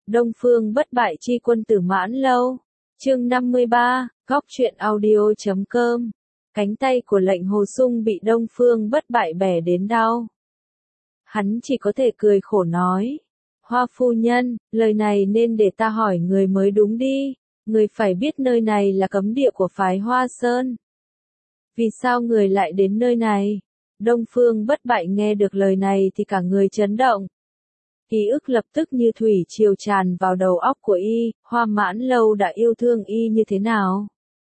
Đông Phương bất bại chi quân tử Mãn Lâu. Chương 53, góc truyện audio.com. Cánh tay của Lệnh Hồ Sung bị Đông Phương bất bại bẻ đến đau. Hắn chỉ có thể cười khổ nói. Hoa phu nhân, lời này nên để ta hỏi người mới đúng đi. Người phải biết nơi này là cấm địa của phái Hoa Sơn. Vì sao người lại đến nơi này? Đông Phương bất bại nghe được lời này thì cả người chấn động. Ký ức lập tức như thủy triều tràn vào đầu óc của y, Hoa Mãn Lâu đã yêu thương y như thế nào?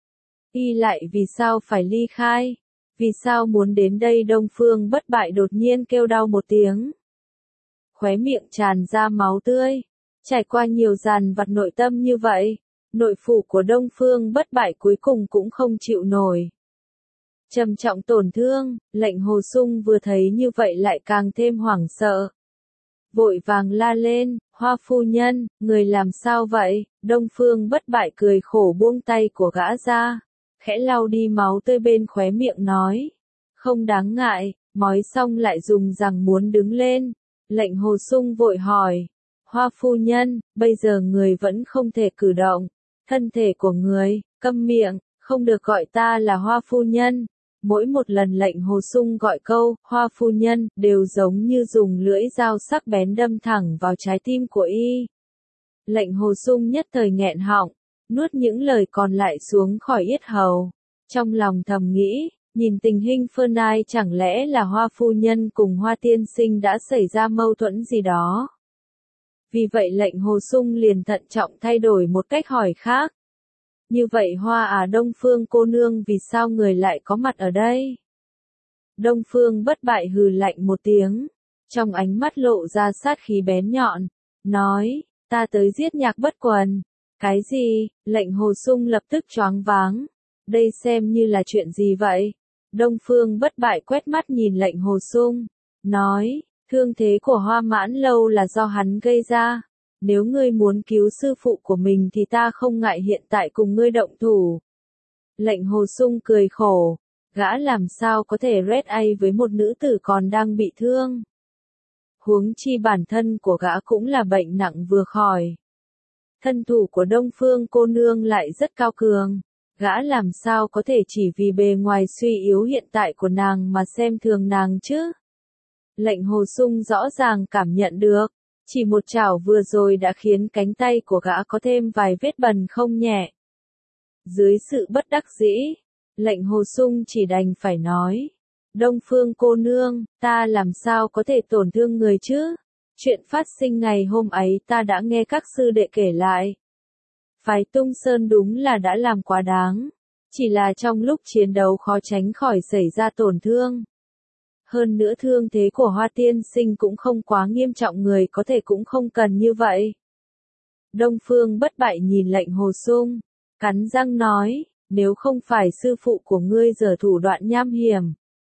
Y lại vì sao phải ly khai? Vì sao muốn đến đây? Đông Phương bất bại đột nhiên kêu đau một tiếng. Khóe miệng tràn ra máu tươi. Trải qua nhiều dằn vặt nội tâm như vậy, nội phủ của Đông Phương bất bại cuối cùng cũng không chịu nổi. Trầm trọng tổn thương, Lệnh Hồ Sung vừa thấy như vậy lại càng thêm hoảng sợ. Vội vàng la lên, Hoa phu nhân, người làm sao vậy? Đông Phương bất bại cười khổ buông tay của gã ra, khẽ lau đi máu tươi bên khóe miệng nói. Không đáng ngại, mói xong lại dùng rằng muốn đứng lên. Lệnh Hồ Sung vội hỏi. Hoa phu nhân, bây giờ người vẫn không thể cử động. Thân thể của người, câm miệng, không được gọi ta là Hoa phu nhân. Mỗi một lần Lệnh Hồ Sung gọi câu, Hoa phu nhân, đều giống như dùng lưỡi dao sắc bén đâm thẳng vào trái tim của y. Lệnh Hồ Sung nhất thời nghẹn họng, nuốt những lời còn lại xuống khỏi yết hầu. Trong lòng thầm nghĩ, nhìn tình hình phơn ai chẳng lẽ là Hoa phu nhân cùng Hoa tiên sinh đã xảy ra mâu thuẫn gì đó. Vì vậy Lệnh Hồ Sung liền thận trọng thay đổi một cách hỏi khác. Như vậy Hoa Đông Phương cô nương vì sao người lại có mặt ở đây? Đông Phương bất bại hừ lạnh một tiếng, trong ánh mắt lộ ra sát khí bén nhọn, nói, ta tới giết Nhạc Bất Quần. Cái gì? Lệnh Hồ Sung lập tức choáng váng. Đây xem như là chuyện gì vậy? Đông Phương bất bại quét mắt nhìn Lệnh Hồ Sung, nói, thương thế của Hoa Mãn Lâu là do hắn gây ra. Nếu ngươi muốn cứu sư phụ của mình thì ta không ngại hiện tại cùng ngươi động thủ. Lệnh Hồ Sung cười khổ, gã làm sao có thể red ai với một nữ tử còn đang bị thương. Huống chi bản thân của gã cũng là bệnh nặng vừa khỏi. Thân thủ của Đông Phương cô nương lại rất cao cường, gã làm sao có thể chỉ vì bề ngoài suy yếu hiện tại của nàng mà xem thường nàng chứ. Lệnh Hồ Sung rõ ràng cảm nhận được. Chỉ một chảo vừa rồi đã khiến cánh tay của gã có thêm vài vết bầm không nhẹ. Dưới sự bất đắc dĩ, Lệnh Hồ Sung chỉ đành phải nói. Đông Phương cô nương, ta làm sao có thể tổn thương người chứ? Chuyện phát sinh ngày hôm ấy ta đã nghe các sư đệ kể lại. Phái Tung Sơn đúng là đã làm quá đáng. Chỉ là trong lúc chiến đấu khó tránh khỏi xảy ra tổn thương. Hơn nữa thương thế của Hoa tiên sinh cũng không quá nghiêm trọng, người có thể cũng không cần như vậy. Đông Phương bất bại nhìn Lệnh Hồ Sung, cắn răng nói, nếu không phải sư phụ của ngươi giở thủ đoạn nham hiểm,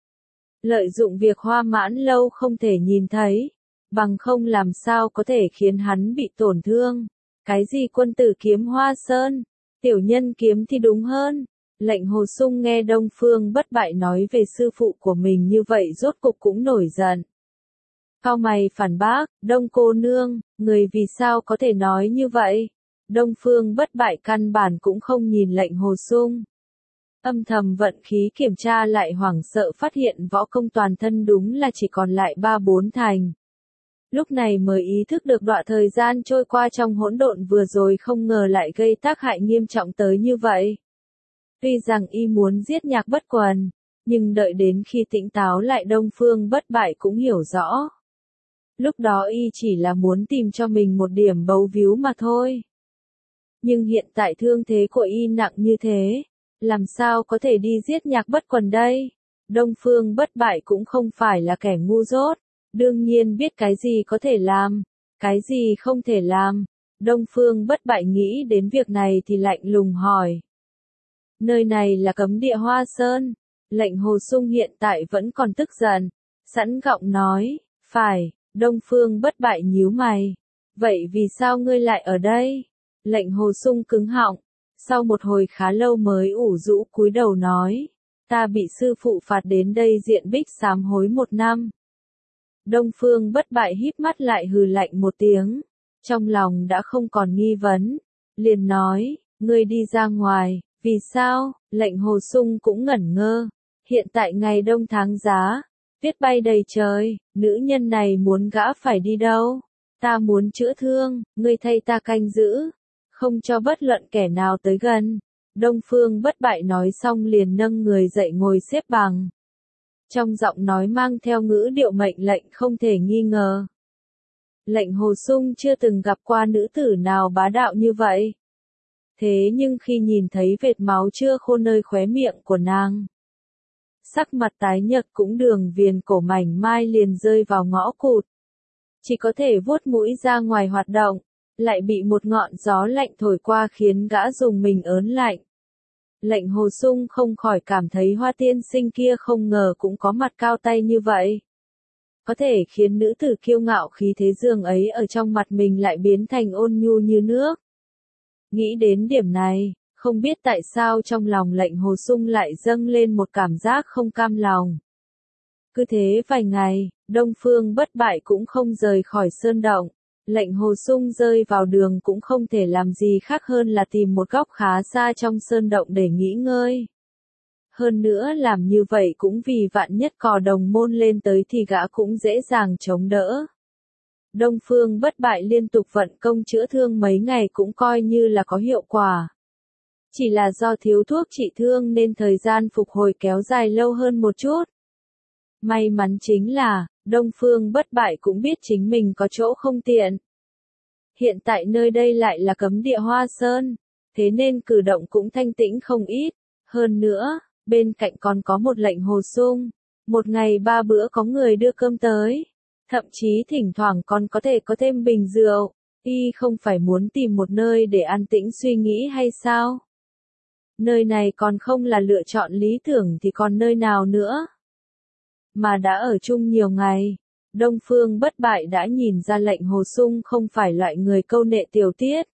lợi dụng việc Hoa Mãn Lâu không thể nhìn thấy, bằng không làm sao có thể khiến hắn bị tổn thương. Cái gì quân tử kiếm Hoa Sơn, tiểu nhân kiếm thì đúng hơn. Lệnh Hồ Sung nghe Đông Phương bất bại nói về sư phụ của mình như vậy rốt cục cũng nổi giận. Cau mày phản bác, Đông cô nương, người vì sao có thể nói như vậy? Đông Phương bất bại căn bản cũng không nhìn Lệnh Hồ Sung. Âm thầm vận khí kiểm tra lại hoảng sợ phát hiện võ công toàn thân đúng là chỉ còn lại 3-4 thành. Lúc này mới ý thức được đoạn thời gian trôi qua trong hỗn độn vừa rồi không ngờ lại gây tác hại nghiêm trọng tới như vậy. Tuy rằng y muốn giết Nhạc Bất Quần, nhưng đợi đến khi tỉnh táo lại Đông Phương bất bại cũng hiểu rõ. Lúc đó y chỉ là muốn tìm cho mình một điểm bấu víu mà thôi. Nhưng hiện tại thương thế của y nặng như thế, làm sao có thể đi giết Nhạc Bất Quần đây? Đông Phương bất bại cũng không phải là kẻ ngu dốt, đương nhiên biết cái gì có thể làm, cái gì không thể làm. Đông Phương bất bại nghĩ đến việc này thì lạnh lùng hỏi. Nơi này là cấm địa Hoa Sơn. Lệnh Hồ Sung hiện tại vẫn còn tức giận, sẵn giọng nói, phải. Đông Phương bất bại nhíu mày. Vậy vì sao ngươi lại ở đây? Lệnh Hồ Sung cứng họng, sau một hồi khá lâu mới ủ rũ cúi đầu nói, ta bị sư phụ phạt đến đây diện bích sám hối 1 năm. Đông Phương bất bại híp mắt lại hừ lạnh một tiếng, Trong lòng đã không còn nghi vấn, liền nói, ngươi đi ra ngoài, vì sao? Lệnh Hồ Sung cũng ngẩn ngơ, hiện tại ngày đông tháng giá, tuyết bay đầy trời, nữ nhân này muốn gã phải đi đâu? Ta muốn chữa thương, ngươi thay ta canh giữ, không cho bất luận kẻ nào tới gần. Đông Phương Bất Bại nói xong liền nâng người dậy ngồi xếp bằng. Trong giọng nói mang theo ngữ điệu mệnh lệnh không thể nghi ngờ. Lệnh Hồ Sung chưa từng gặp qua nữ tử nào bá đạo như vậy. Thế nhưng khi nhìn thấy vệt máu chưa khô nơi khóe miệng của nàng, sắc mặt tái nhợt cũng đường viền cổ mảnh mai liền rơi vào ngõ cụt. Chỉ có thể vuốt mũi ra ngoài hoạt động, lại bị một ngọn gió lạnh thổi qua khiến gã dùng mình ớn lạnh. Lệnh Hồ Sung không khỏi cảm thấy Hoa tiên sinh kia không ngờ cũng có mặt cao tay như vậy. Có thể khiến nữ tử kiêu ngạo khí thế dương ấy ở trong mặt mình lại biến thành ôn nhu như nước. Nghĩ đến điểm này, không biết tại sao trong lòng Lệnh Hồ Sung lại dâng lên một cảm giác không cam lòng. Cứ thế vài ngày, Đông Phương Bất Bại cũng không rời khỏi sơn động. Lệnh Hồ Sung rơi vào đường cũng không thể làm gì khác hơn là tìm một góc khá xa trong sơn động để nghỉ ngơi. Hơn nữa làm như vậy cũng vì vạn nhất cò đồng môn lên tới thì gã cũng dễ dàng chống đỡ. Đông Phương Bất Bại liên tục vận công chữa thương mấy ngày cũng coi như là có hiệu quả. Chỉ là do thiếu thuốc trị thương nên thời gian phục hồi kéo dài lâu hơn một chút. May mắn chính là, Đông Phương Bất Bại cũng biết chính mình có chỗ không tiện. Hiện tại nơi đây lại là cấm địa Hoa Sơn, thế nên cử động cũng thanh tĩnh không ít. Hơn nữa, bên cạnh còn có một Lệnh Hồ Sung, một ngày 3 bữa có người đưa cơm tới. Thậm chí thỉnh thoảng còn có thể có thêm bình rượu, y không phải muốn tìm một nơi để an tĩnh suy nghĩ hay sao? Nơi này còn không là lựa chọn lý tưởng thì còn nơi nào nữa? Mà đã ở chung nhiều ngày, Đông Phương Bất Bại đã nhìn ra Lệnh Hồ Sung không phải loại người câu nệ tiểu tiết.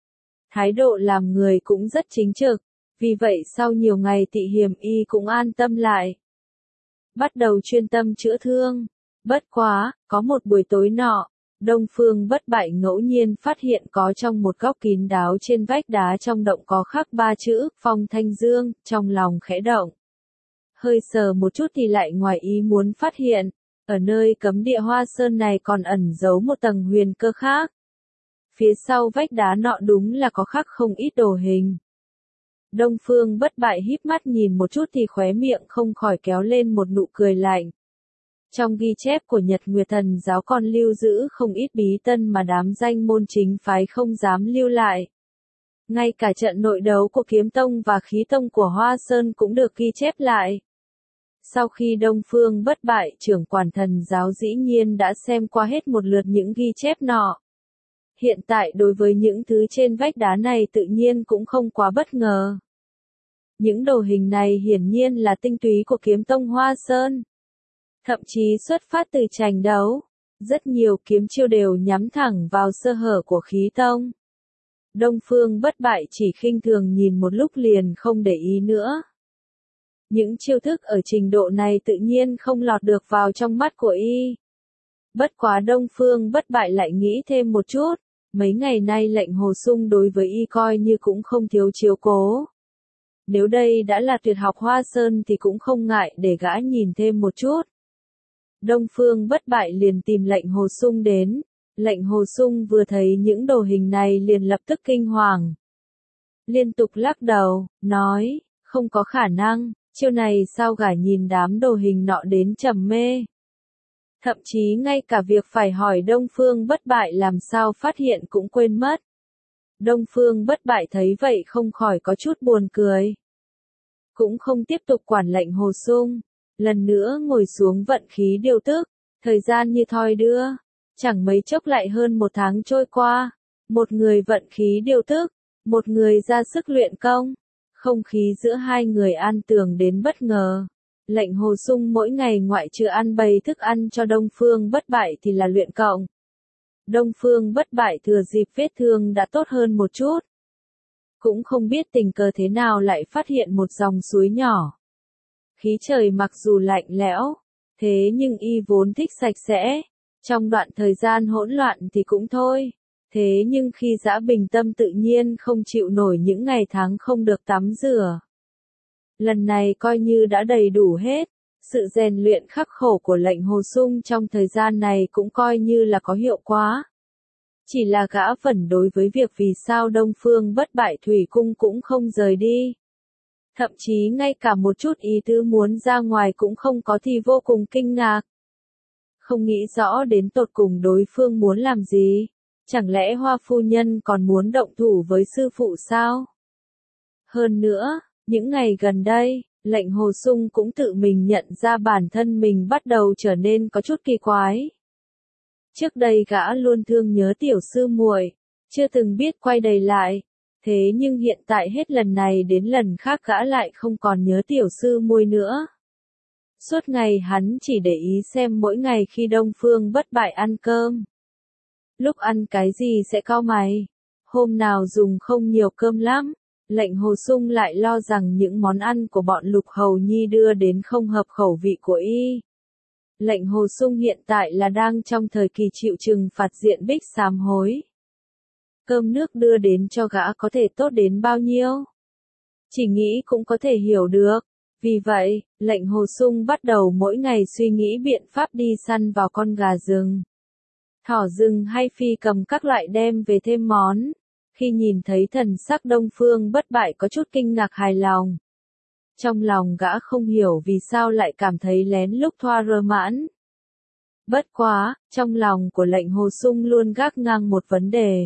Thái độ làm người cũng rất chính trực, vì vậy sau nhiều ngày tị hiểm y cũng an tâm lại. Bắt đầu chuyên tâm chữa thương. Bất quá, có một buổi tối nọ, Đông Phương Bất Bại ngẫu nhiên phát hiện có trong một góc kín đáo trên vách đá trong động có khắc 3 chữ, Phong Thanh Dương, trong lòng khẽ động. Hơi sờ một chút thì lại ngoài ý muốn phát hiện, ở nơi cấm địa Hoa Sơn này còn ẩn giấu một tầng huyền cơ khác. Phía sau vách đá nọ đúng là có khắc không ít đồ hình. Đông Phương Bất Bại híp mắt nhìn một chút thì khóe miệng không khỏi kéo lên một nụ cười lạnh. Trong ghi chép của Nhật Nguyệt Thần giáo còn lưu giữ không ít bí tân mà đám danh môn chính phái không dám lưu lại. Ngay cả trận nội đấu của Kiếm Tông và Khí Tông của Hoa Sơn cũng được ghi chép lại. Sau khi Đông Phương Bất Bại trưởng quản thần giáo dĩ nhiên đã xem qua hết một lượt những ghi chép nọ. Hiện tại đối với những thứ trên vách đá này tự nhiên cũng không quá bất ngờ. Những đồ hình này hiển nhiên là tinh túy của Kiếm Tông Hoa Sơn. Thậm chí xuất phát từ tranh đấu, rất nhiều kiếm chiêu đều nhắm thẳng vào sơ hở của Khí Tông. Đông Phương Bất Bại chỉ khinh thường nhìn một lúc liền không để ý nữa. Những chiêu thức ở trình độ này tự nhiên không lọt được vào trong mắt của y. Bất quá Đông Phương Bất Bại lại nghĩ thêm một chút, mấy ngày nay Lệnh Hồ Sung đối với y coi như cũng không thiếu chiếu cố. Nếu đây đã là tuyệt học Hoa Sơn thì cũng không ngại để gã nhìn thêm một chút. Đông Phương Bất Bại liền tìm Lệnh Hồ Sung đến. Lệnh Hồ Sung vừa thấy những đồ hình này liền lập tức kinh hoàng. Liên tục lắc đầu, nói, không có khả năng, chiêu này sao gã nhìn đám đồ hình nọ đến trầm mê. Thậm chí ngay cả việc phải hỏi Đông Phương Bất Bại làm sao phát hiện cũng quên mất. Đông Phương Bất Bại thấy vậy không khỏi có chút buồn cười. Cũng không tiếp tục quản Lệnh Hồ Sung. Lần nữa ngồi xuống vận khí điều tức, thời gian như thoi đưa, chẳng mấy chốc lại hơn 1 tháng trôi qua, một người vận khí điều tức, một người ra sức luyện công, không khí giữa hai người an tường đến bất ngờ. Lệnh Hồ Sung mỗi ngày ngoại trừ ăn bày thức ăn cho Đông Phương Bất Bại thì là luyện cộng. Đông Phương Bất Bại thừa dịp vết thương đã tốt hơn một chút. Cũng không biết tình cờ thế nào lại phát hiện một dòng suối nhỏ. Khí trời mặc dù lạnh lẽo, thế nhưng y vốn thích sạch sẽ. Trong đoạn thời gian hỗn loạn thì cũng thôi. Thế nhưng khi Dã Bình Tâm tự nhiên không chịu nổi những ngày tháng không được tắm rửa. Lần này coi như đã đầy đủ hết, sự rèn luyện khắc khổ của lệnh Hồ Sung trong thời gian này cũng coi như là có hiệu quả. Chỉ là gã phẫn đối với việc vì sao Đông Phương Bất Bại Thủy Cung cũng không rời đi. Thậm chí ngay cả một chút ý tứ muốn ra ngoài cũng không có thì vô cùng kinh ngạc. Không nghĩ rõ đến tột cùng đối phương muốn làm gì. Chẳng lẽ Hoa phu nhân còn muốn động thủ với sư phụ sao? Hơn nữa, những ngày gần đây, lệnh Hồ Sung cũng tự mình nhận ra bản thân mình bắt đầu trở nên có chút kỳ quái. Trước đây gã luôn thương nhớ tiểu sư muội, chưa từng biết quay đầy lại. Thế nhưng hiện tại hết lần này đến lần khác gã lại không còn nhớ tiểu sư muội nữa. Suốt ngày hắn chỉ để ý xem mỗi ngày khi Đông Phương Bất Bại ăn cơm. Lúc ăn cái gì sẽ cau mày. Hôm nào dùng không nhiều cơm lắm, lệnh Hồ Sung lại lo rằng những món ăn của bọn Lục Hầu Nhi đưa đến không hợp khẩu vị của y. Lệnh Hồ Sung hiện tại là đang trong thời kỳ chịu trừng phạt diện bích sám hối. Cơm nước đưa đến cho gã có thể tốt đến bao nhiêu? Chỉ nghĩ cũng có thể hiểu được. Vì vậy, lệnh Hồ Sung bắt đầu mỗi ngày suy nghĩ biện pháp đi săn vào con gà rừng, thỏ rừng hay phi cầm các loại đem về thêm món. Khi nhìn thấy thần sắc Đông Phương Bất Bại có chút kinh ngạc hài lòng. Trong lòng gã không hiểu vì sao lại cảm thấy lén lút thoa rơ mãn. Bất quá, trong lòng của lệnh Hồ Sung luôn gác ngang một vấn đề.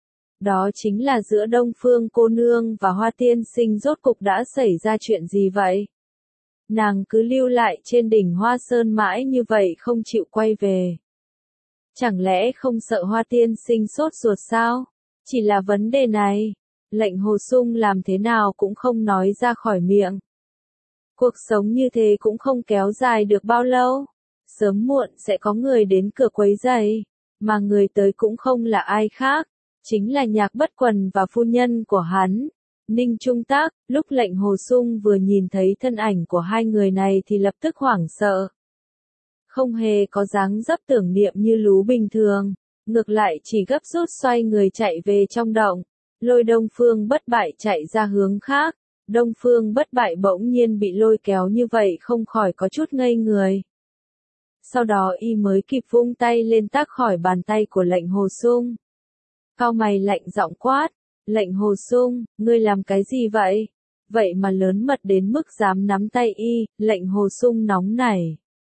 Đó chính là giữa Đông Phương cô nương và Hoa tiên sinh rốt cục đã xảy ra chuyện gì vậy? Nàng cứ lưu lại trên đỉnh Hoa Sơn mãi như vậy không chịu quay về. Chẳng lẽ không sợ Hoa tiên sinh sốt ruột sao? Chỉ là vấn đề này, lệnh Hồ Sung làm thế nào cũng không nói ra khỏi miệng. Cuộc sống như thế cũng không kéo dài được bao lâu. Sớm muộn sẽ có người đến cửa quấy rầy, mà người tới cũng không là ai khác, chính là Nhạc Bất Quần và phu nhân của hắn, Ninh Trung Tác. Lúc lệnh Hồ Sung vừa nhìn thấy thân ảnh của hai người này thì lập tức hoảng sợ. Không hề có dáng dấp tưởng niệm như lú bình thường, ngược lại chỉ gấp rút xoay người chạy về trong động, lôi Đông Phương Bất Bại chạy ra hướng khác. Đông Phương Bất Bại bỗng nhiên bị lôi kéo như vậy không khỏi có chút ngây người. Sau đó y mới kịp vung tay lên tát khỏi bàn tay của lệnh Hồ Sung. Cau mày lạnh giọng quát, lệnh Hồ Sung, ngươi làm cái gì vậy? Vậy mà lớn mật đến mức dám nắm tay y. Lệnh Hồ Sung nóng nảy.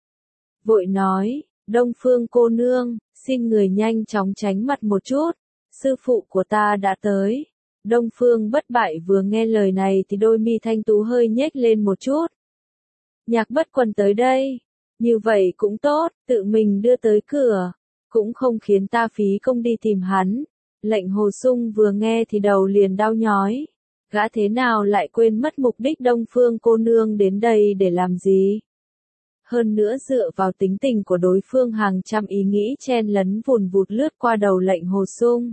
Vội nói, Đông Phương cô nương, xin người nhanh chóng tránh mặt một chút, sư phụ của ta đã tới. Đông Phương Bất Bại vừa nghe lời này thì đôi mi thanh tú hơi nhếch lên một chút. Nhạc Bất Quần tới đây, như vậy cũng tốt, tự mình đưa tới cửa, cũng không khiến ta phí công đi tìm hắn. Lệnh Hồ Sung vừa nghe thì đầu liền đau nhói, gã thế nào lại quên mất mục đích Đông Phương cô nương đến đây để làm gì? Hơn nữa dựa vào tính tình của đối phương hàng trăm ý nghĩ chen lấn vùn vụt lướt qua đầu lệnh Hồ Sung.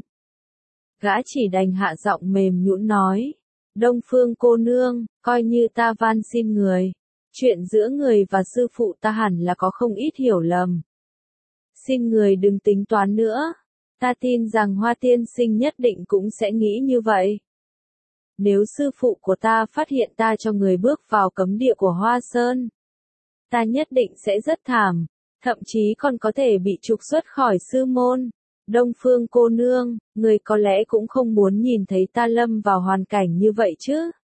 Gã chỉ đành hạ giọng mềm nhũn nói, Đông Phương cô nương, coi như ta van xin người, chuyện giữa người và sư phụ ta hẳn là có không ít hiểu lầm. Xin người đừng tính toán nữa, ta tin rằng Hoa tiên sinh nhất định cũng sẽ nghĩ như vậy. Nếu sư phụ của ta phát hiện ta cho người bước vào cấm địa của Hoa Sơn, ta nhất định sẽ rất thảm, thậm chí còn có thể bị trục xuất khỏi sư môn. Đông Phương cô nương, người có lẽ cũng không muốn nhìn thấy ta lâm vào hoàn cảnh như vậy chứ.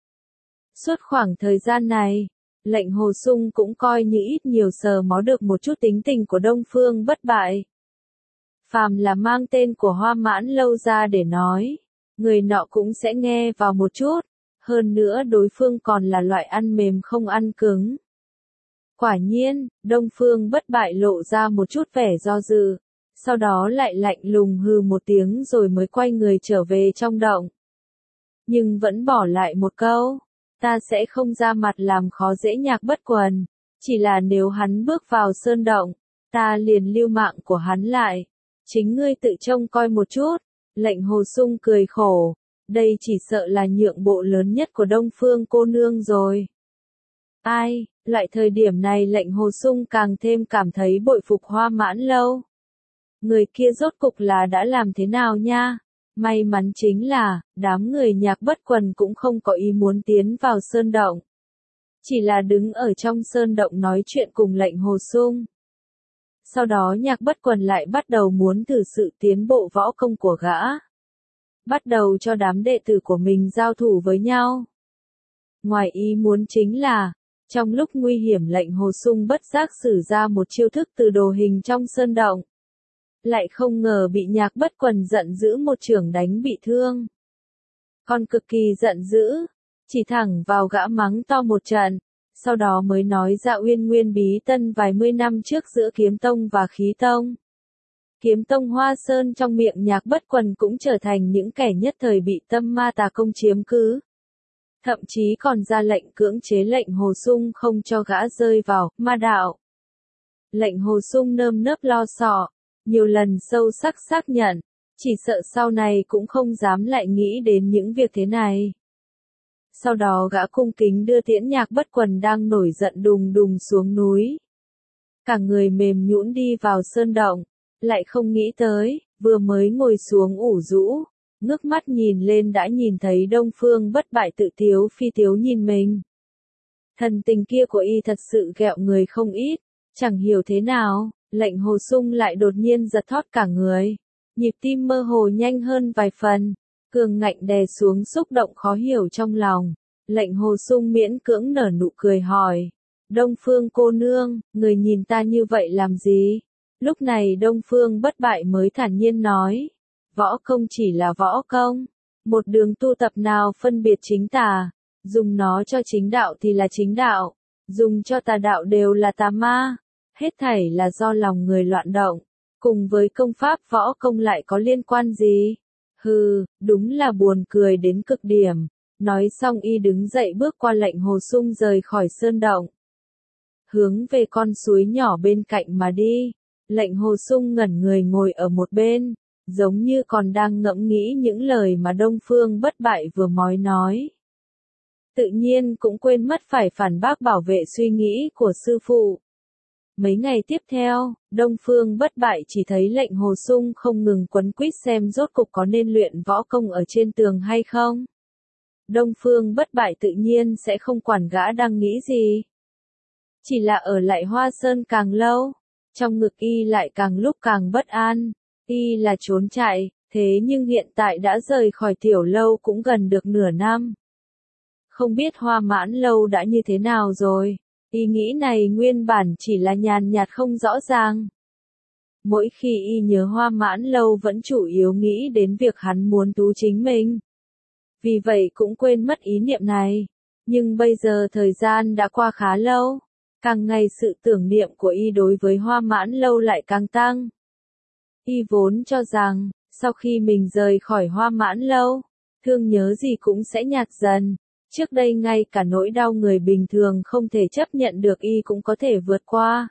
Suốt khoảng thời gian này, lệnh Hồ Sung cũng coi như ít nhiều sờ mó được một chút tính tình của Đông Phương Bất Bại. Phàm là mang tên của Hoa Mãn Lâu ra để nói, người nọ cũng sẽ nghe vào một chút, hơn nữa đối phương còn là loại ăn mềm không ăn cứng. Quả nhiên, Đông Phương Bất Bại lộ ra một chút vẻ do dự, sau đó lại lạnh lùng hừ một tiếng rồi mới quay người trở về trong động. Nhưng vẫn bỏ lại một câu, ta sẽ không ra mặt làm khó dễ Nhạc Bất Quần, chỉ là nếu hắn bước vào sơn động, ta liền lưu mạng của hắn lại, chính ngươi tự trông coi một chút. Lệnh Hồ Sung cười khổ, đây chỉ sợ là nhượng bộ lớn nhất của Đông Phương cô nương rồi. Ai, loại thời điểm này lệnh Hồ Sung càng thêm cảm thấy bội phục Hoa Mãn Lâu. Người kia rốt cục là đã làm thế nào nha? May mắn chính là, đám người Nhạc Bất Quần cũng không có ý muốn tiến vào sơn động. Chỉ là đứng ở trong sơn động nói chuyện cùng Lệnh Hồ Sung. Sau đó Nhạc Bất Quần lại bắt đầu muốn thử sự tiến bộ võ công của gã. Bắt đầu cho đám đệ tử của mình giao thủ với nhau. Ngoài ý muốn chính là, trong lúc nguy hiểm Lệnh Hồ Sung bất giác sử ra một chiêu thức từ đồ hình trong sơn động. Lại không ngờ bị Nhạc Bất Quần giận dữ một chưởng đánh bị thương. Con cực kỳ giận dữ, chỉ thẳng vào gã mắng to một trận, sau đó mới nói ra Uyên Nguyên bí tân vài mươi năm trước giữa Kiếm Tông và Khí Tông. Kiếm Tông Hoa Sơn trong miệng Nhạc Bất Quần cũng trở thành những kẻ nhất thời bị Tâm Ma Tà Công chiếm cứ. Thậm chí còn ra lệnh cưỡng chế Lệnh Hồ Sung không cho gã rơi vào ma đạo. Lệnh Hồ Sung nơm nớp lo sợ, nhiều lần sâu sắc xác nhận, chỉ sợ sau này cũng không dám lại nghĩ đến những việc thế này. Sau đó gã cung kính đưa tiễn Nhạc Bất Quần đang nổi giận đùng đùng xuống núi. Cả người mềm nhũn đi vào sơn động, lại không nghĩ tới, vừa mới ngồi xuống ủ rũ, ngước mắt nhìn lên đã nhìn thấy Đông Phương Bất Bại tự tiếu phi tiếu nhìn mình. Thần tình kia của y thật sự ghẹo người không ít, chẳng hiểu thế nào, Lệnh Hồ Sung lại đột nhiên giật thót cả người, nhịp tim mơ hồ nhanh hơn vài phần, cường ngạnh đè xuống xúc động khó hiểu trong lòng. Lệnh Hồ Sung miễn cưỡng nở nụ cười hỏi, Đông Phương cô nương, người nhìn ta như vậy làm gì? Lúc này Đông Phương Bất Bại mới thản nhiên nói, võ công chỉ là võ công, một đường tu tập nào phân biệt chính tà, dùng nó cho chính đạo thì là chính đạo, dùng cho tà đạo đều là tà ma, hết thảy là do lòng người loạn động, cùng với công pháp võ công lại có liên quan gì? Hừ, đúng là buồn cười đến cực điểm. Nói xong y đứng dậy bước qua Lệnh Hồ Sung rời khỏi sơn động. Hướng về con suối nhỏ bên cạnh mà đi. Lệnh Hồ Sung ngẩn người ngồi ở một bên, giống như còn đang ngẫm nghĩ những lời mà Đông Phương Bất Bại vừa mới nói. Tự nhiên cũng quên mất phải phản bác bảo vệ suy nghĩ của sư phụ. Mấy ngày tiếp theo, Đông Phương Bất Bại chỉ thấy Lệnh Hồ Sung không ngừng quấn quýt xem rốt cục có nên luyện võ công ở trên tường hay không. Đông Phương Bất Bại tự nhiên sẽ không quản gã đang nghĩ gì. Chỉ là ở lại Hoa Sơn càng lâu, trong ngực y lại càng lúc càng bất an. Y là trốn chạy, thế nhưng hiện tại đã rời khỏi tiểu lâu cũng gần được nửa năm. Không biết Hoa Mãn Lâu đã như thế nào rồi. Ý nghĩ này nguyên bản chỉ là nhàn nhạt không rõ ràng. Mỗi khi y nhớ Hoa Mãn Lâu vẫn chủ yếu nghĩ đến việc hắn muốn tú chính mình. Vì vậy cũng quên mất ý niệm này. Nhưng bây giờ thời gian đã qua khá lâu. Càng ngày sự tưởng niệm của y đối với Hoa Mãn Lâu lại càng tăng. Y vốn cho rằng, sau khi mình rời khỏi Hoa Mãn Lâu, thương nhớ gì cũng sẽ nhạt dần. Trước đây ngay cả nỗi đau người bình thường không thể chấp nhận được y cũng có thể vượt qua.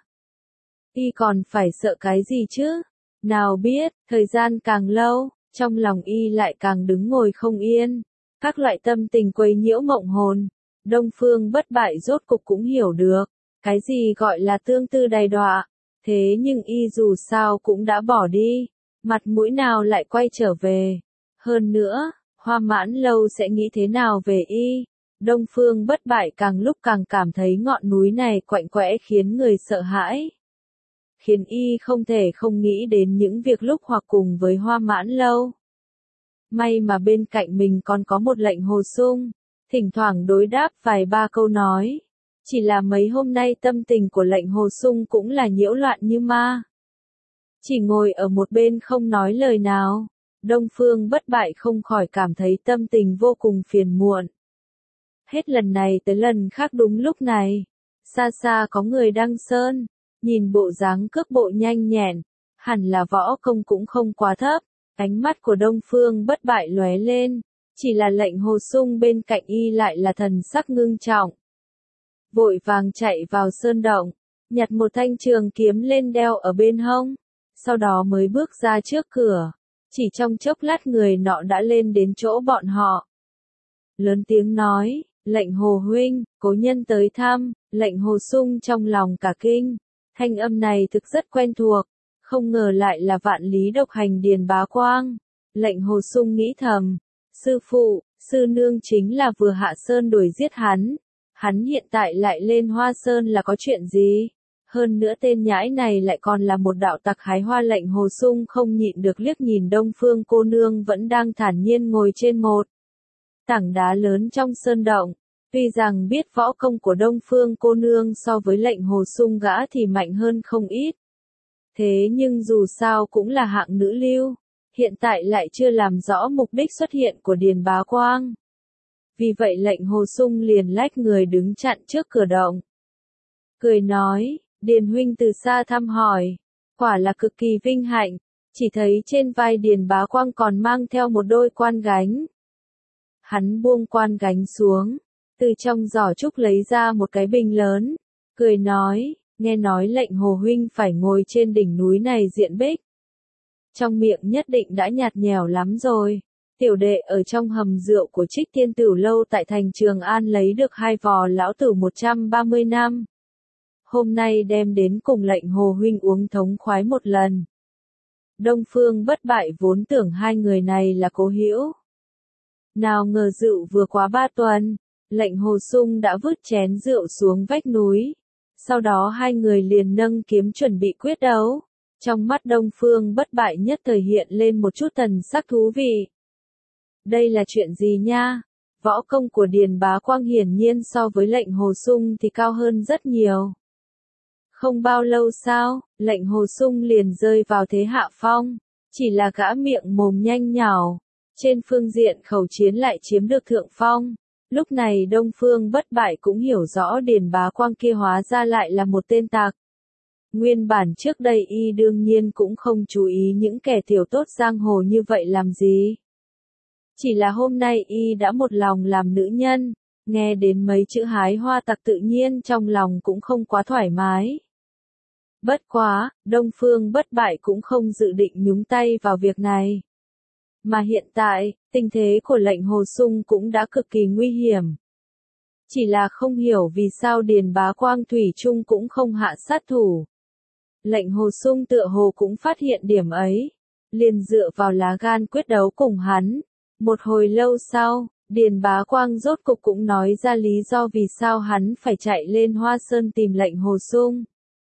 Y còn phải sợ cái gì chứ? Nào biết, thời gian càng lâu, trong lòng y lại càng đứng ngồi không yên. Các loại tâm tình quấy nhiễu mộng hồn. Đông Phương Bất Bại rốt cục cũng hiểu được. Cái gì gọi là tương tư đầy đọa. Thế nhưng y dù sao cũng đã bỏ đi. Mặt mũi nào lại quay trở về. Hơn nữa, Hoa Mãn Lâu sẽ nghĩ thế nào về y? Đông Phương Bất Bại càng lúc càng cảm thấy ngọn núi này quạnh quẽ khiến người sợ hãi. Khiến y không thể không nghĩ đến những việc lúc hoặc cùng với Hoa Mãn Lâu. May mà bên cạnh mình còn có một Lệnh Hồ Sung, thỉnh thoảng đối đáp vài ba câu nói. Chỉ là mấy hôm nay tâm tình của Lệnh Hồ Sung cũng là nhiễu loạn như ma. Chỉ ngồi ở một bên không nói lời nào, Đông Phương Bất Bại không khỏi cảm thấy tâm tình vô cùng phiền muộn. Hết lần này tới lần khác đúng lúc này, xa xa có người đăng sơn, nhìn bộ dáng cước bộ nhanh nhẹn, hẳn là võ công cũng không quá thấp, ánh mắt của Đông Phương Bất Bại lóe lên, chỉ là Lệnh Hồ Sung bên cạnh y lại là thần sắc ngưng trọng. Vội vàng chạy vào sơn động, nhặt một thanh trường kiếm lên đeo ở bên hông, sau đó mới bước ra trước cửa, chỉ trong chốc lát người nọ đã lên đến chỗ bọn họ. Lớn tiếng nói, Lệnh Hồ huynh, cố nhân tới thăm. Lệnh Hồ Sung trong lòng cả kinh, thanh âm này thực rất quen thuộc, Không ngờ lại là vạn lý độc hành Điền Bá Quang. Lệnh Hồ Sung nghĩ thầm, sư phụ, sư nương chính là vừa hạ sơn đuổi giết hắn. Hắn hiện tại lại lên Hoa Sơn là có chuyện gì? Hơn nữa tên nhãi này lại còn là một đạo tặc hái hoa. Lệnh Hồ Sung không nhịn được liếc nhìn Đông Phương cô nương vẫn đang thản nhiên ngồi trên một tảng đá lớn trong sơn động. Tuy rằng biết võ công của Đông Phương cô nương so với Lệnh Hồ Sung gã thì mạnh hơn không ít. Thế nhưng dù sao cũng là hạng nữ lưu, hiện tại lại chưa làm rõ mục đích xuất hiện của Điền Bá Quang. Vì vậy Lệnh Hồ Sung liền lách người đứng chặn trước cửa động. Cười nói, Điền huynh từ xa thăm hỏi, quả là cực kỳ vinh hạnh, chỉ thấy trên vai Điền Bá Quang còn mang theo một đôi quan gánh. Hắn buông quan gánh xuống, từ trong giỏ trúc lấy ra một cái bình lớn, cười nói, nghe nói Lệnh Hồ huynh phải ngồi trên đỉnh núi này diện bích. Trong miệng nhất định đã nhạt nhẽo lắm rồi. Tiểu đệ ở trong hầm rượu của Trích Tiên Tửu lâu tại thành Trường An lấy được 2 vò lão tử 130 năm. Hôm nay đem đến cùng Lệnh Hồ huynh uống thống khoái một lần. Đông Phương Bất Bại vốn tưởng hai người này là cố hữu. Nào ngờ rượu vừa quá 3 tuần, Lệnh Hồ Sung đã vứt chén rượu xuống vách núi. Sau đó hai người liền nâng kiếm chuẩn bị quyết đấu. Trong mắt Đông Phương Bất Bại nhất thời hiện lên một chút thần sắc thú vị. Đây là chuyện gì nha? Võ công của Điền Bá Quang hiển nhiên so với Lệnh Hồ Sung thì cao hơn rất nhiều. Không bao lâu sau, Lệnh Hồ Sung liền rơi vào thế hạ phong. Chỉ là gã miệng mồm nhanh nhảu. Trên phương diện khẩu chiến lại chiếm được thượng phong. Lúc này Đông Phương Bất Bại cũng hiểu rõ Điền Bá Quang kia hóa ra lại là một tên tặc. Nguyên bản trước đây y đương nhiên cũng không chú ý những kẻ tiểu tốt giang hồ như vậy làm gì. Chỉ là hôm nay y đã một lòng làm nữ nhân, nghe đến mấy chữ hái hoa tặc tự nhiên trong lòng cũng không quá thoải mái. Bất quá, Đông Phương Bất Bại cũng không dự định nhúng tay vào việc này. Mà hiện tại, tình thế của Lệnh Hồ Sung cũng đã cực kỳ nguy hiểm. Chỉ là không hiểu vì sao Điền Bá Quang thủy chung cũng không hạ sát thủ. Lệnh Hồ Sung tựa hồ cũng phát hiện điểm ấy, liền dựa vào lá gan quyết đấu cùng hắn. Một hồi lâu sau, Điền Bá Quang rốt cục cũng nói ra lý do vì sao hắn phải chạy lên Hoa Sơn tìm Lệnh Hồ Sung.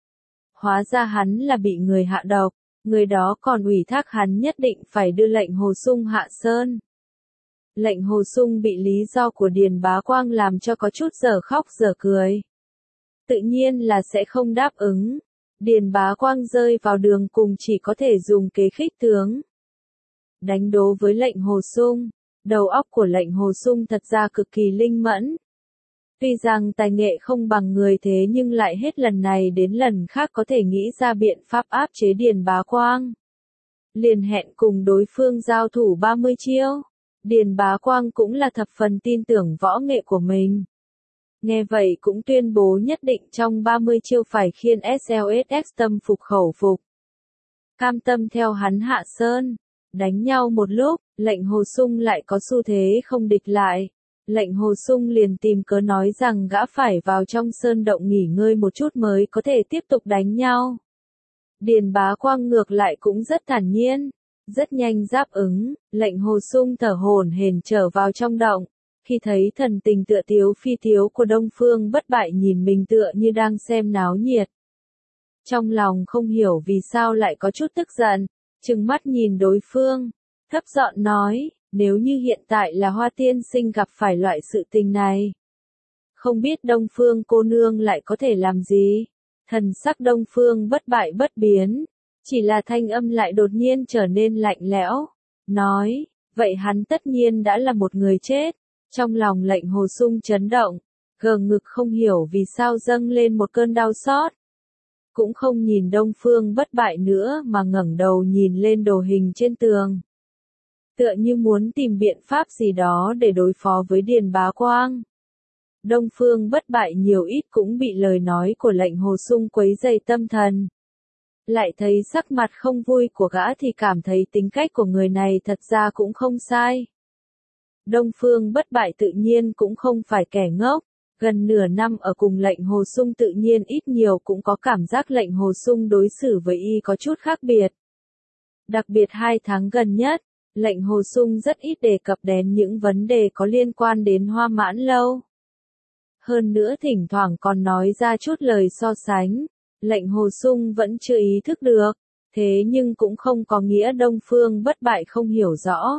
Hóa ra hắn là bị người hạ độc, người đó còn ủy thác hắn nhất định phải đưa Lệnh Hồ Sung hạ sơn. Lệnh Hồ Sung bị lý do của Điền Bá Quang làm cho có chút dở khóc dở cười. Tự nhiên là sẽ không đáp ứng. Điền Bá Quang rơi vào đường cùng chỉ có thể dùng kế khích tướng. Đánh đố với Lệnh Hồ Sung, đầu óc của Lệnh Hồ Sung thật ra cực kỳ linh mẫn. Tuy rằng tài nghệ không bằng người thế nhưng lại hết lần này đến lần khác có thể nghĩ ra biện pháp áp chế Điền Bá Quang. Liền hẹn cùng đối phương giao thủ 30 chiêu. Điền Bá Quang cũng là thập phần tin tưởng võ nghệ của mình. Nghe vậy cũng tuyên bố nhất định trong 30 chiêu phải khiên SLSX tâm phục khẩu phục. Cam tâm theo hắn hạ sơn. Đánh nhau một lúc, Lệnh Hồ Sung lại có xu thế không địch lại. Lệnh Hồ Sung liền tìm cớ nói rằng gã phải vào trong sơn động nghỉ ngơi một chút mới có thể tiếp tục đánh nhau. Điền Bá Quang ngược lại cũng rất thản nhiên, rất nhanh đáp ứng. Lệnh Hồ Sung thở hổn hển trở vào trong động. Khi thấy thần tình tựa tiếu phi tiếu của Đông Phương Bất Bại nhìn mình tựa như đang xem náo nhiệt. Trong lòng không hiểu vì sao lại có chút tức giận, trừng mắt nhìn đối phương, thấp giọng nói, nếu như hiện tại là Hoa tiên sinh gặp phải loại sự tình này. Không biết Đông Phương cô nương lại có thể làm gì? Thần sắc Đông Phương Bất Bại bất biến, chỉ là thanh âm lại đột nhiên trở nên lạnh lẽo, nói, vậy hắn tất nhiên đã là một người chết. Trong lòng Lệnh Hồ Sung chấn động, gờ ngực không hiểu vì sao dâng lên một cơn đau xót. Cũng không nhìn Đông Phương Bất Bại nữa mà ngẩng đầu nhìn lên đồ hình trên tường. Tựa như muốn tìm biện pháp gì đó để đối phó với Điền Bá Quang. Đông Phương Bất Bại nhiều ít cũng bị lời nói của Lệnh Hồ Sung quấy dày tâm thần. Lại thấy sắc mặt không vui của gã thì cảm thấy tính cách của người này thật ra cũng không sai. Đông Phương Bất Bại tự nhiên cũng không phải kẻ ngốc, Gần nửa năm ở cùng lệnh Hồ Sung tự nhiên ít nhiều cũng có cảm giác lệnh Hồ Sung đối xử với y có chút khác biệt. Đặc biệt 2 tháng gần nhất, lệnh Hồ Sung rất ít đề cập đến những vấn đề có liên quan đến Hoa Mãn Lâu. Hơn nữa thỉnh thoảng còn nói ra chút lời so sánh, lệnh Hồ Sung vẫn chưa ý thức được, thế nhưng cũng không có nghĩa Đông Phương Bất Bại không hiểu rõ.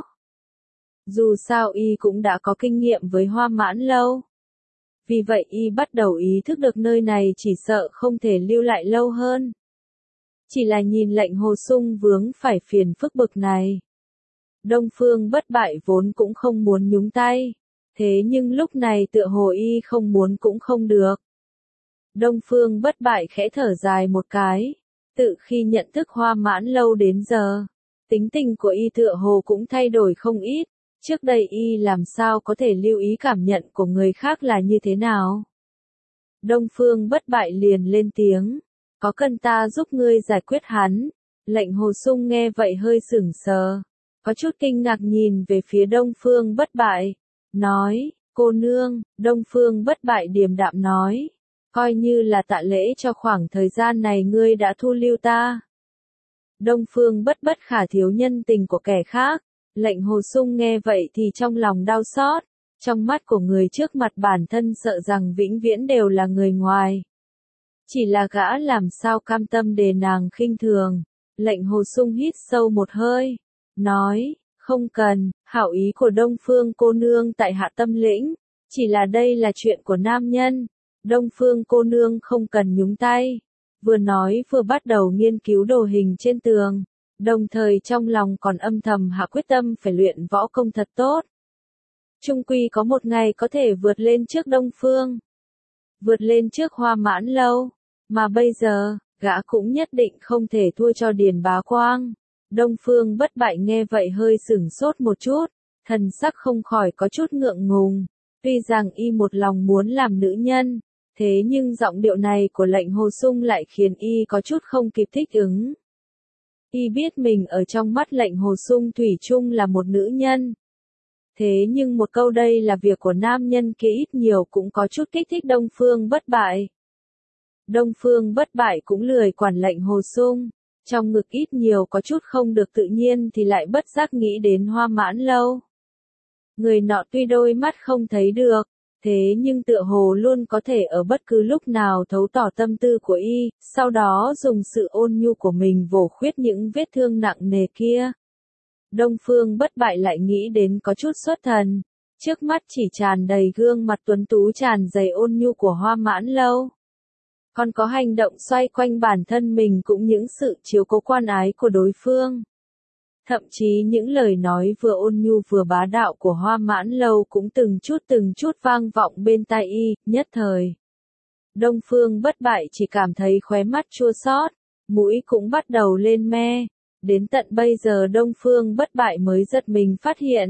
Dù sao y cũng đã có kinh nghiệm với Hoa Mãn Lâu. Vì vậy y bắt đầu ý thức được nơi này chỉ sợ không thể lưu lại lâu hơn. Chỉ là nhìn lệnh Hồ Sung vướng phải phiền phức bực này. Đông Phương Bất Bại vốn cũng không muốn nhúng tay. Thế nhưng lúc này tựa hồ y không muốn cũng không được. Đông Phương Bất Bại khẽ thở dài một cái. Tự khi nhận thức Hoa Mãn Lâu đến giờ, tính tình của y tựa hồ cũng thay đổi không ít. Trước đây y làm sao có thể lưu ý cảm nhận của người khác là như thế nào. Đông Phương Bất Bại liền lên tiếng. Có cần ta giúp ngươi giải quyết hắn? Lệnh Hồ Sung nghe vậy hơi sửng sờ. Có chút kinh ngạc nhìn về phía Đông Phương Bất Bại. Nói, cô nương, Đông Phương Bất Bại điềm đạm nói. Coi như là tạ lễ cho khoảng thời gian này ngươi đã thu lưu ta. Đông Phương bất khả thiếu nhân tình của kẻ khác. Lệnh Hồ Sung nghe vậy thì trong lòng đau xót. Trong mắt của người trước mặt bản thân sợ rằng vĩnh viễn đều là người ngoài. Chỉ là gã làm sao cam tâm để nàng khinh thường. Lệnh Hồ Sung hít sâu một hơi. Nói, không cần, hảo ý của Đông Phương cô nương tại Hạ Tâm Lĩnh. Chỉ là đây là chuyện của nam nhân. Đông Phương cô nương không cần nhúng tay. Vừa nói vừa bắt đầu nghiên cứu đồ hình trên tường. Đồng thời trong lòng còn âm thầm hạ quyết tâm phải luyện võ công thật tốt. Chung quy có một ngày có thể vượt lên trước Đông Phương. Vượt lên trước Hoa Mãn Lâu. Mà bây giờ, gã cũng nhất định không thể thua cho Điền Bá Quang. Đông Phương Bất Bại nghe vậy hơi sửng sốt một chút. Thần sắc không khỏi có chút ngượng ngùng. Tuy rằng y một lòng muốn làm nữ nhân. Thế nhưng giọng điệu này của lệnh Hồ Sung lại khiến y có chút không kịp thích ứng. Y biết mình ở trong mắt lệnh Hồ Sung thủy chung là một nữ nhân. Thế nhưng một câu đây là việc của nam nhân kia ít nhiều cũng có chút kích thích Đông Phương Bất Bại. Đông Phương Bất Bại cũng lười quản lệnh Hồ Sung. Trong ngực ít nhiều có chút không được tự nhiên thì lại bất giác nghĩ đến Hoa Mãn Lâu. Người nọ tuy đôi mắt không thấy được. Thế nhưng tựa hồ luôn có thể ở bất cứ lúc nào thấu tỏ tâm tư của y, sau đó dùng sự ôn nhu của mình vồ khuyết những vết thương nặng nề kia. Đông Phương Bất Bại lại nghĩ đến có chút xuất thần, trước mắt chỉ tràn đầy gương mặt tuấn tú tràn đầy ôn nhu của Hoa Mãn Lâu. Còn có hành động xoay quanh bản thân mình cũng những sự chiếu cố quan ái của đối phương. Thậm chí những lời nói vừa ôn nhu vừa bá đạo của Hoa Mãn Lâu cũng từng chút vang vọng bên tai y, nhất thời. Đông Phương Bất Bại chỉ cảm thấy khóe mắt chua xót, mũi cũng bắt đầu lên me. Đến tận bây giờ Đông Phương Bất Bại mới giật mình phát hiện.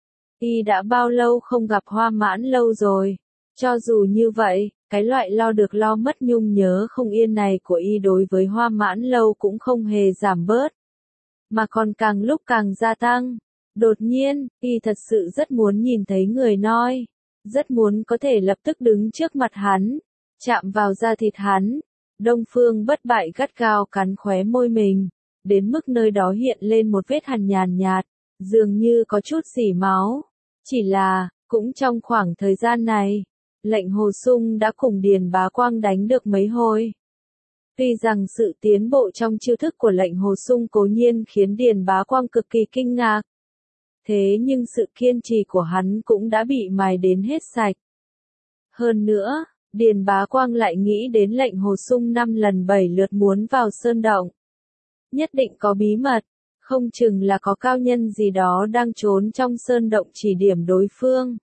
Y đã bao lâu không gặp Hoa Mãn Lâu rồi. Cho dù như vậy, cái loại lo được lo mất nhung nhớ không yên này của y đối với Hoa Mãn Lâu cũng không hề giảm bớt. Mà còn càng lúc càng gia tăng. Đột nhiên, y thật sự rất muốn nhìn thấy người nói. Rất muốn có thể lập tức đứng trước mặt hắn. Chạm vào da thịt hắn. Đông Phương Bất Bại gắt gao cắn khóe môi mình. Đến mức nơi đó hiện lên một vết hằn nhàn nhạt. Dường như có chút xỉ máu. Chỉ là, cũng trong khoảng thời gian này. Lệnh Hồ Sung đã cùng Điền Bá Quang đánh được mấy hồi. Tuy rằng sự tiến bộ trong chiêu thức của lệnh Hồ Sung cố nhiên khiến Điền Bá Quang cực kỳ kinh ngạc. Thế nhưng sự kiên trì của hắn cũng đã bị mài đến hết sạch. Hơn nữa, Điền Bá Quang lại nghĩ đến lệnh Hồ Sung 5 lần 7 lượt muốn vào sơn động. Nhất định có bí mật, không chừng là có cao nhân gì đó đang trốn trong sơn động chỉ điểm đối phương.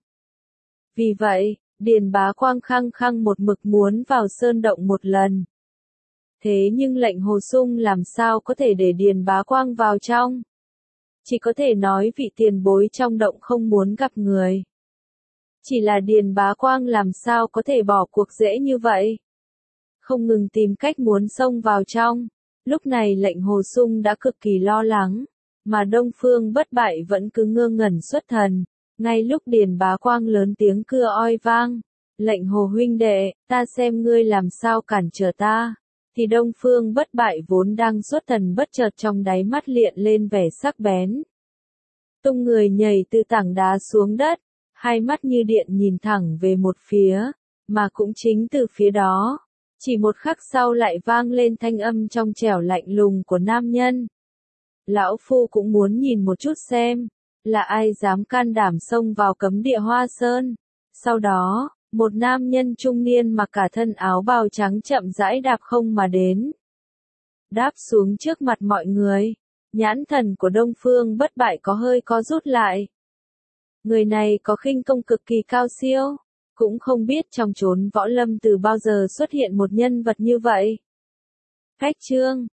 Vì vậy, Điền Bá Quang khăng khăng một mực muốn vào sơn động một lần. Thế nhưng lệnh Hồ Sung làm sao có thể để Điền Bá Quang vào trong? Chỉ có thể nói vị tiền bối trong động không muốn gặp người. Chỉ là Điền Bá Quang làm sao có thể bỏ cuộc dễ như vậy? Không ngừng tìm cách muốn xông vào trong. Lúc này lệnh Hồ Sung đã cực kỳ lo lắng. Mà Đông Phương Bất Bại vẫn cứ ngơ ngẩn xuất thần. Ngay lúc Điền Bá Quang lớn tiếng cưa oi vang. Lệnh Hồ huynh đệ, ta xem ngươi làm sao cản trở ta. Thì Đông Phương Bất Bại vốn đang xuất thần bất chợt trong đáy mắt liện lên vẻ sắc bén. Tung người nhảy từ tảng đá xuống đất, hai mắt như điện nhìn thẳng về một phía, mà cũng chính từ phía đó. Chỉ một khắc sau lại vang lên thanh âm trong trẻo lạnh lùng của nam nhân. Lão Phu cũng muốn nhìn một chút xem, là ai dám can đảm xông vào cấm địa Hoa Sơn. Sau đó, một nam nhân trung niên mặc cả thân áo bào trắng chậm rãi đạp không mà đến. Đáp xuống trước mặt mọi người, nhãn thần của Đông Phương Bất Bại có hơi co rút lại. Người này có khinh công cực kỳ cao siêu, cũng không biết trong chốn võ lâm từ bao giờ xuất hiện một nhân vật như vậy. Khách chương